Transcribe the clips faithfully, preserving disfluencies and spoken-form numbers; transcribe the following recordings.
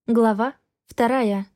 Глава вторая.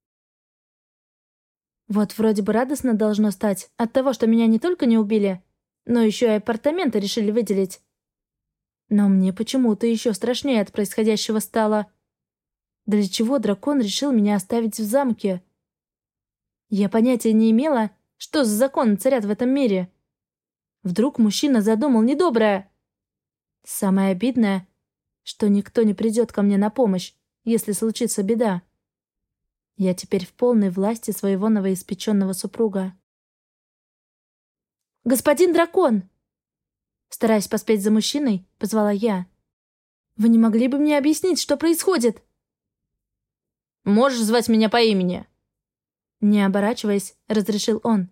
Вот вроде бы радостно должно стать от того, что меня не только не убили, но еще и апартаменты решили выделить. Но мне почему-то еще страшнее от происходящего стало. Для чего дракон решил меня оставить в замке? Я понятия не имела, что за законы царят в этом мире. Вдруг мужчина задумал недоброе. Самое обидное, что никто не придет ко мне на помощь, если случится беда. Я теперь в полной власти своего новоиспеченного супруга. «Господин дракон!» Стараясь поспеть за мужчиной, позвала я. «Вы не могли бы мне объяснить, что происходит?» «Можешь звать меня по имени?» Не оборачиваясь, разрешил он.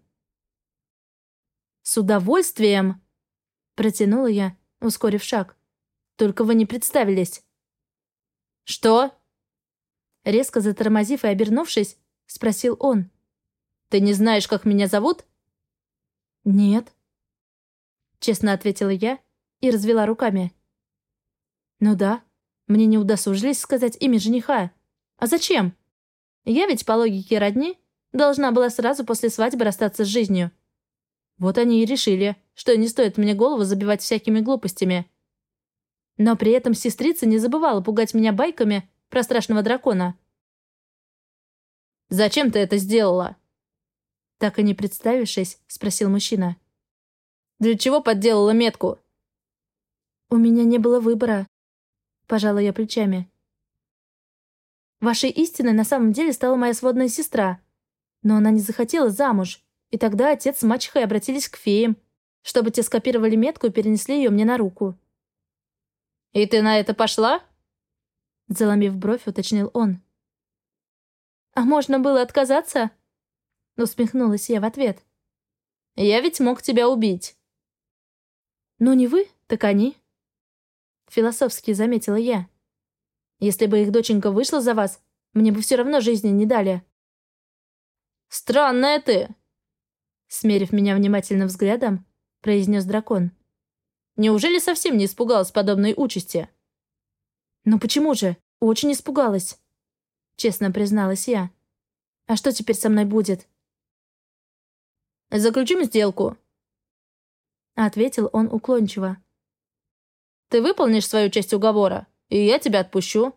«С удовольствием!» Протянула я, ускорив шаг. «Только вы не представились». «Что?» Резко затормозив и обернувшись, спросил он. «Ты не знаешь, как меня зовут?» «Нет», — честно ответила я и развела руками. «Ну да, мне не удосужились сказать имя жениха. А зачем? Я ведь, по логике родни, должна была сразу после свадьбы расстаться с жизнью. Вот они и решили, что не стоит мне голову забивать всякими глупостями. Но при этом сестрица не забывала пугать меня байками про страшного дракона». «Зачем ты это сделала?» Так и не представившись, спросил мужчина. «Для чего подделала метку?» «У меня не было выбора», — пожала я плечами. «Вашей истиной на самом деле стала моя сводная сестра. Но она не захотела замуж, и тогда отец с мачехой обратились к феям, чтобы те скопировали метку и перенесли ее мне на руку». «И ты на это пошла?» Заломив бровь, уточнил он. «А можно было отказаться?» Усмехнулась я в ответ. «Я ведь мог тебя убить». «Ну не вы, так они», — философски заметила я. «Если бы их доченька вышла за вас, мне бы все равно жизни не дали». «Странная ты», — смерив меня внимательным взглядом, произнес дракон. «Неужели совсем не испугалась подобной участи?» «Ну почему же? Очень испугалась», — честно призналась я. «А что теперь со мной будет?» «Заключим сделку», — ответил он уклончиво. «Ты выполнишь свою часть уговора, и я тебя отпущу».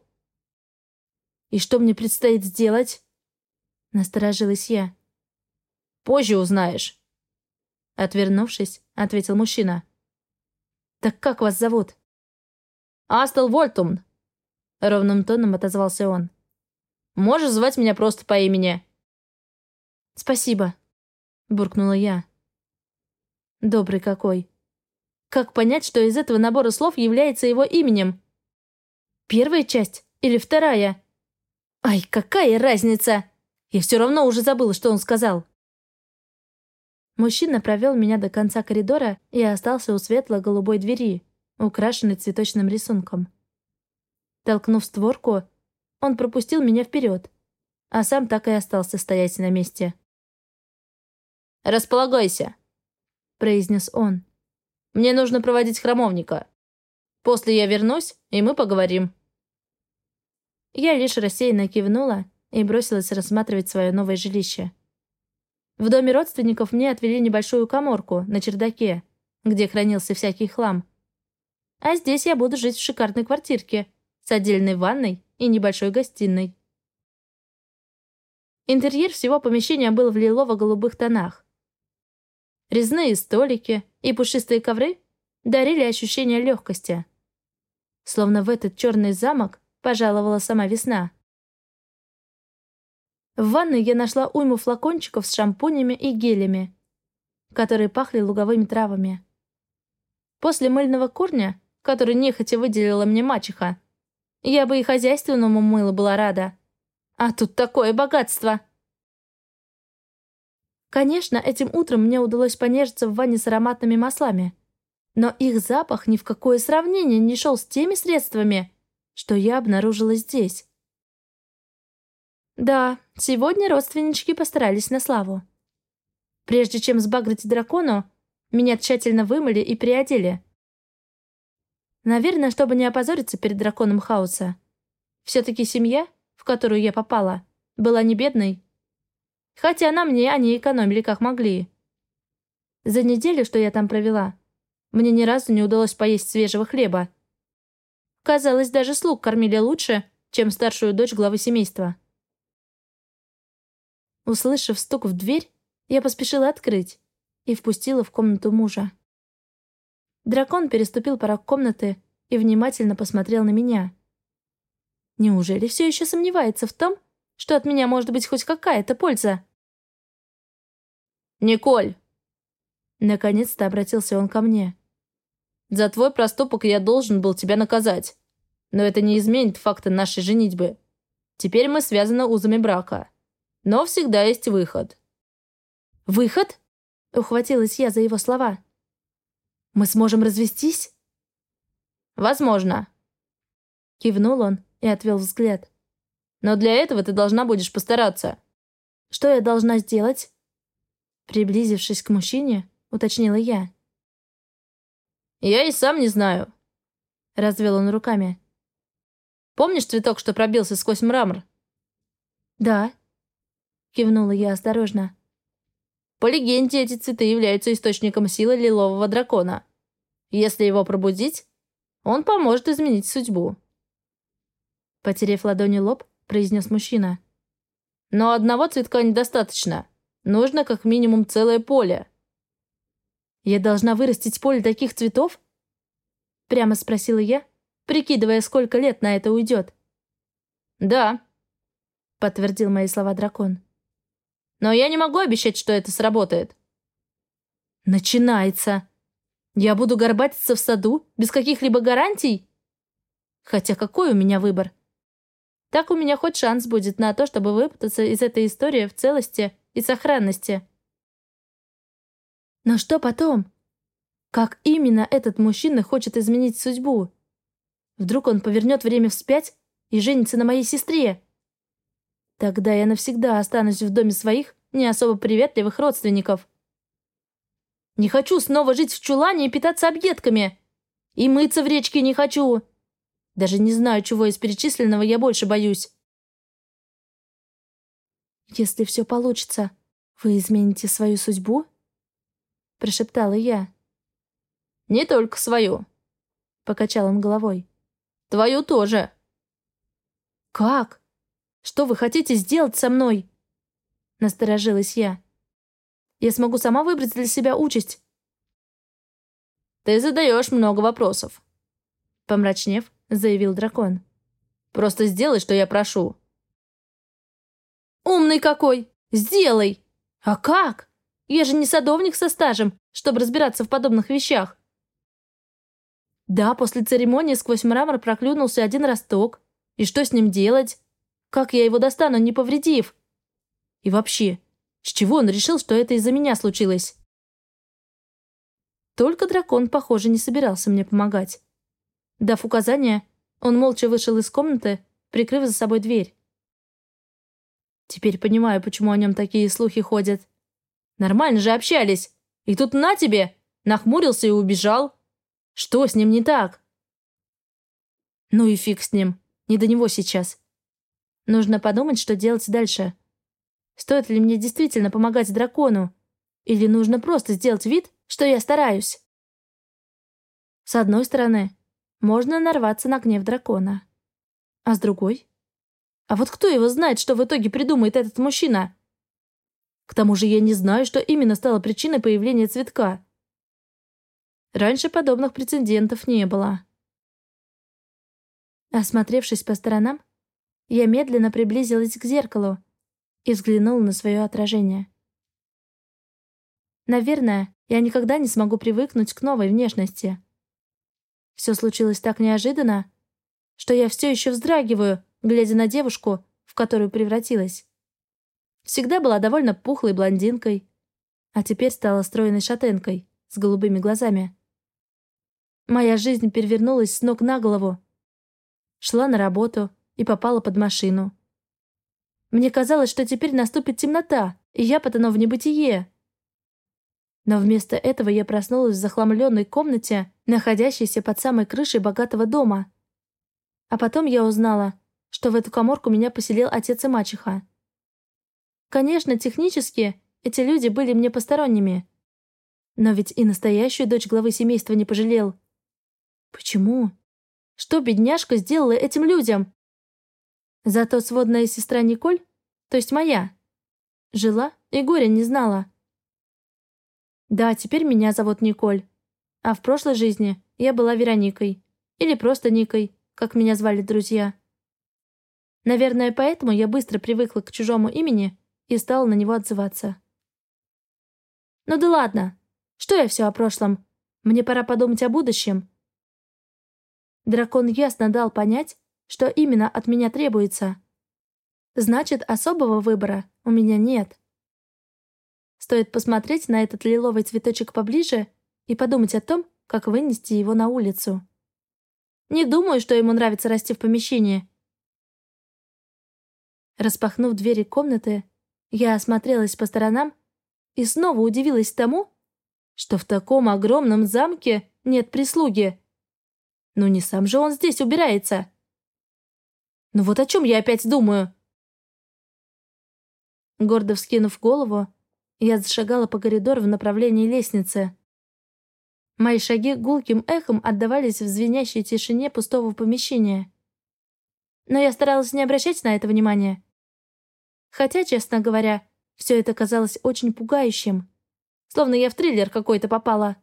«И что мне предстоит сделать?» — насторожилась я. «Позже узнаешь», — отвернувшись, ответил мужчина. «Так как вас зовут?» «Астел Вольтумн», — ровным тоном отозвался он. «Можешь звать меня просто по имени». «Спасибо», — буркнула я. Добрый какой. Как понять, что из этого набора слов является его именем? Первая часть или вторая? Ай, какая разница? Я все равно уже забыла, что он сказал. Мужчина провел меня до конца коридора и остался у светло-голубой двери, украшенной цветочным рисунком. Толкнув створку, он пропустил меня вперед, а сам так и остался стоять на месте. «Располагайся», — произнес он. «Мне нужно проводить храмовника. После я вернусь, и мы поговорим». Я лишь рассеянно кивнула и бросилась рассматривать свое новое жилище. В доме родственников мне отвели небольшую каморку на чердаке, где хранился всякий хлам. А здесь я буду жить в шикарной квартирке с отдельной ванной и небольшой гостиной. Интерьер всего помещения был в лилово-голубых тонах. Резные столики и пушистые ковры дарили ощущение легкости. Словно в этот черный замок пожаловала сама весна. В ванной я нашла уйму флакончиков с шампунями и гелями, которые пахли луговыми травами. После мыльного корня, который нехотя выделила мне мачеха, я бы и хозяйственному мылу была рада. А тут такое богатство! Конечно, этим утром мне удалось понежиться в ванне с ароматными маслами, но их запах ни в какое сравнение не шел с теми средствами, что я обнаружила здесь. Да, сегодня родственнички постарались на славу. Прежде чем сбагрить дракону, меня тщательно вымыли и приодели. Наверное, чтобы не опозориться перед драконом хаоса. Все-таки семья, в которую я попала, была не бедной. Хотя на мне они экономили как могли. За неделю, что я там провела, мне ни разу не удалось поесть свежего хлеба. Казалось, даже слуг кормили лучше, чем старшую дочь главы семейства. Услышав стук в дверь, я поспешила открыть и впустила в комнату мужа. Дракон переступил порог комнаты и внимательно посмотрел на меня. Неужели все еще сомневается в том, что от меня может быть хоть какая-то польза? «Николь!» Наконец-то обратился он ко мне. «За твой проступок я должен был тебя наказать. Но это не изменит факта нашей женитьбы. Теперь мы связаны узами брака. Но всегда есть выход». «Выход?» — ухватилась я за его слова. «Мы сможем развестись?» «Возможно», — кивнул он и отвел взгляд. «Но для этого ты должна будешь постараться». «Что я должна сделать?» Приблизившись к мужчине, уточнила я. «Я и сам не знаю», — развел он руками. «Помнишь цветок, что пробился сквозь мрамор?» «Да», — кивнула я осторожно. «По легенде, эти цветы являются источником силы лилового дракона. Если его пробудить, он поможет изменить судьбу». Потерев ладонью лоб, произнес мужчина. «Но одного цветка недостаточно. Нужно как минимум целое поле». «Я должна вырастить поле таких цветов?» Прямо спросила я, прикидывая, сколько лет на это уйдет. «Да», — подтвердил мои слова дракон. «Но я не могу обещать, что это сработает». «Начинается. Я буду горбатиться в саду без каких-либо гарантий? Хотя какой у меня выбор? Так у меня хоть шанс будет на то, чтобы выпутаться из этой истории в целости и сохранности». Но что потом? Как именно этот мужчина хочет изменить судьбу? Вдруг он повернет время вспять и женится на моей сестре? Тогда я навсегда останусь в доме своих не особо приветливых родственников. Не хочу снова жить в чулане и питаться объедками. И мыться в речке не хочу. Даже не знаю, чего из перечисленного я больше боюсь. «Если все получится, вы измените свою судьбу?» — прошептала я. «Не только свою», — покачал он головой. «Твою тоже». «Как? Что вы хотите сделать со мной?» — насторожилась я. «Я смогу сама выбрать для себя участь». «Ты задаешь много вопросов», — помрачнев, заявил дракон. «Просто сделай, что я прошу». «Умный какой! Сделай! А как? Я же не садовник со стажем, чтобы разбираться в подобных вещах». Да, после церемонии сквозь мрамор проклюнулся один росток. И что с ним делать? Как я его достану, не повредив? И вообще, с чего он решил, что это из-за меня случилось? Только дракон, похоже, не собирался мне помогать. Дав указания, он молча вышел из комнаты, прикрыв за собой дверь. Теперь понимаю, почему о нем такие слухи ходят. Нормально же общались. И тут на тебе! Нахмурился и убежал. Что с ним не так? Ну и фиг с ним. Не до него сейчас. Нужно подумать, что делать дальше. Стоит ли мне действительно помогать дракону? Или нужно просто сделать вид, что я стараюсь? С одной стороны, можно нарваться на гнев дракона. А с другой? А вот кто его знает, что в итоге придумает этот мужчина? К тому же я не знаю, что именно стало причиной появления цветка. Раньше подобных прецедентов не было. Осмотревшись по сторонам, я медленно приблизилась к зеркалу и взглянула на свое отражение. Наверное, я никогда не смогу привыкнуть к новой внешности. Все случилось так неожиданно, что я все еще вздрагиваю, глядя на девушку, в которую превратилась. Всегда была довольно пухлой блондинкой, а теперь стала стройной шатенкой с голубыми глазами. Моя жизнь перевернулась с ног на голову. Шла на работу и попала под машину. Мне казалось, что теперь наступит темнота, и я потону в небытие. Но вместо этого я проснулась в захламленной комнате, находящейся под самой крышей богатого дома. А потом я узнала, что в эту каморку меня поселил отец и мачеха. Конечно, технически эти люди были мне посторонними. Но ведь и настоящую дочь главы семейства не пожалел. Почему? Что бедняжка сделала этим людям? Зато сводная сестра Николь, то есть моя, жила и горя не знала. Да, теперь меня зовут Николь. А в прошлой жизни я была Вероникой. Или просто Никой, как меня звали друзья. Наверное, поэтому я быстро привыкла к чужому имени и стала на него отзываться. Ну да ладно. Что я все о прошлом? Мне пора подумать о будущем. Дракон ясно дал понять, что именно от меня требуется. Значит, особого выбора у меня нет. Стоит посмотреть на этот лиловый цветочек поближе и подумать о том, как вынести его на улицу. Не думаю, что ему нравится расти в помещении. Распахнув двери комнаты, я осмотрелась по сторонам и снова удивилась тому, что в таком огромном замке нет прислуги. Ну не сам же он здесь убирается. Ну вот о чем я опять думаю? Гордо вскинув голову, я зашагала по коридору в направлении лестницы. Мои шаги гулким эхом отдавались в звенящей тишине пустого помещения. Но я старалась не обращать на это внимания. Хотя, честно говоря, все это казалось очень пугающим. Словно я в триллер какой-то попала.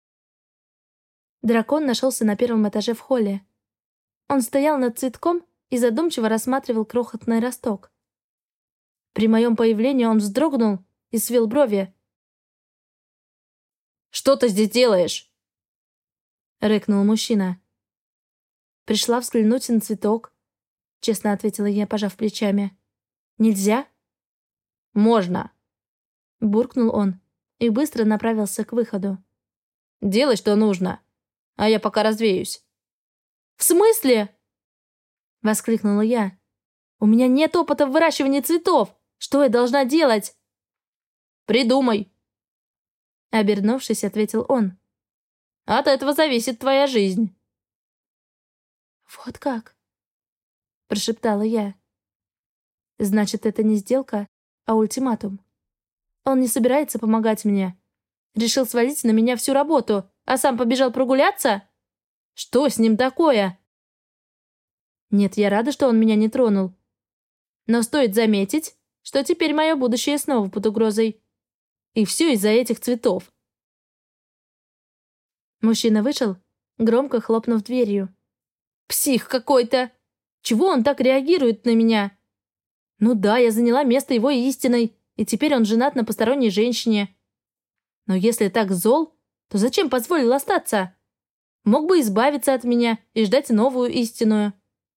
Дракон нашелся на первом этаже в холле. Он стоял над цветком и задумчиво рассматривал крохотный росток. При моем появлении он вздрогнул и свел брови. «Что ты здесь делаешь?» — рыкнул мужчина. «Пришла взглянуть на цветок», — честно ответила я, пожав плечами. «Нельзя?» «Можно», — буркнул он и быстро направился к выходу. «Делай, что нужно, а я пока развеюсь». «В смысле?» — воскликнула я. «У меня нет опыта в выращивании цветов. Что я должна делать?» «Придумай», — обернувшись, ответил он. «От этого зависит твоя жизнь». «Вот как?» — прошептала я. «Значит, это не сделка, а ультиматум. Он не собирается помогать мне. Решил свалить на меня всю работу, а сам побежал прогуляться? Что с ним такое?» Нет, я рада, что он меня не тронул. Но стоит заметить, что теперь мое будущее снова под угрозой. И все из-за этих цветов. Мужчина вышел, громко хлопнув дверью. «Псих какой-то! Чего он так реагирует на меня? Ну да, я заняла место его истиной, и теперь он женат на посторонней женщине. Но если так зол, то зачем позволил остаться? Мог бы избавиться от меня и ждать новую истинную».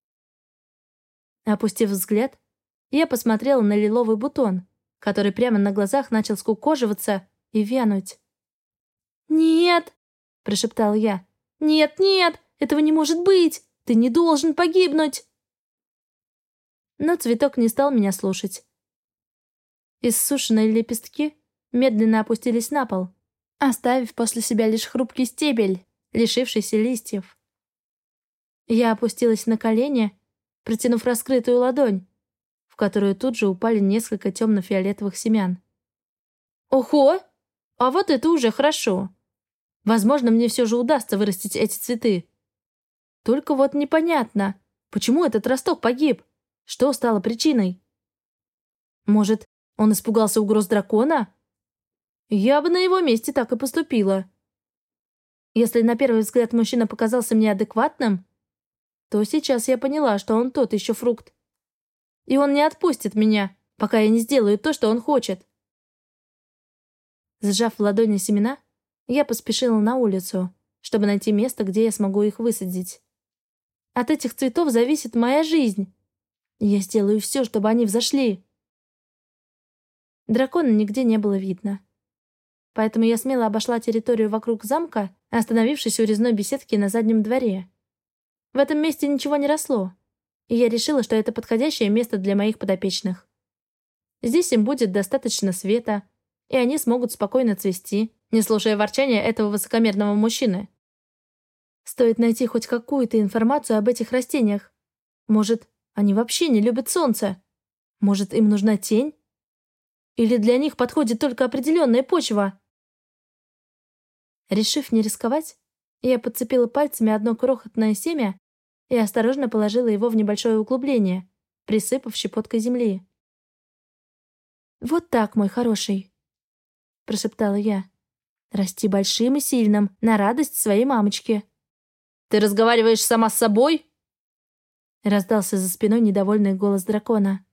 Опустив взгляд, я посмотрела на лиловый бутон, который прямо на глазах начал скукоживаться и вянуть. «Нет!» — прошептала я. «Нет, нет! Этого не может быть! Ты не должен погибнуть!» Но цветок не стал меня слушать. Иссушенные лепестки медленно опустились на пол, оставив после себя лишь хрупкий стебель, лишившийся листьев. Я опустилась на колени, протянув раскрытую ладонь, в которую тут же упали несколько темно-фиолетовых семян. «Ого! А вот это уже хорошо! Возможно, мне все же удастся вырастить эти цветы. Только вот непонятно, почему этот росток погиб? Что стало причиной? Может, он испугался угроз дракона? Я бы на его месте так и поступила. Если на первый взгляд мужчина показался мне адекватным, то сейчас я поняла, что он тот еще фрукт. И он не отпустит меня, пока я не сделаю то, что он хочет. Сжав в ладони семена, я поспешила на улицу, чтобы найти место, где я смогу их высадить. От этих цветов зависит моя жизнь. Я сделаю все, чтобы они взошли. Дракона нигде не было видно. Поэтому я смело обошла территорию вокруг замка, остановившись у резной беседки на заднем дворе. В этом месте ничего не росло, и я решила, что это подходящее место для моих подопечных. Здесь им будет достаточно света, и они смогут спокойно цвести, не слушая ворчания этого высокомерного мужчины. Стоит найти хоть какую-то информацию об этих растениях. Может, Они вообще не любят солнце. Может, им нужна тень? Или для них подходит только определенная почва? Решив не рисковать, я подцепила пальцами одно крохотное семя и осторожно положила его в небольшое углубление, присыпав щепоткой земли. «Вот так, мой хороший», — прошептала я. «Расти большим и сильным, на радость своей мамочке». «Ты разговариваешь сама с собой?» Раздался за спиной недовольный голос дракона.